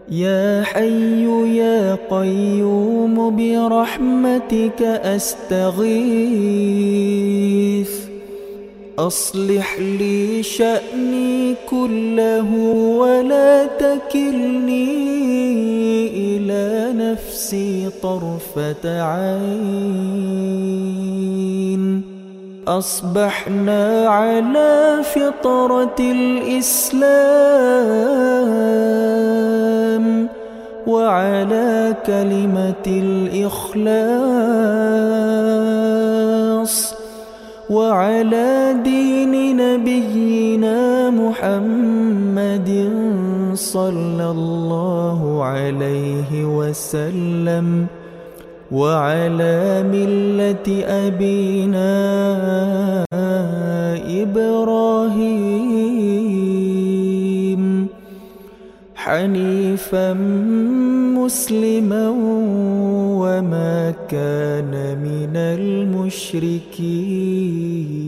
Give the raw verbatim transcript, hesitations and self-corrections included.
يا حي يا قيوم برحمتك أستغيث أصلح لي شأني كله ولا تكلني إلى نفسي طرفة عين. أصبحنا على فطرة الإسلام وعلى كلمة الإخلاص وعلى دين نبينا محمد صلى الله عليه وسلم وعلى ملة أبينا إبراهيم حنيفا مسلما وما كان من المشركين.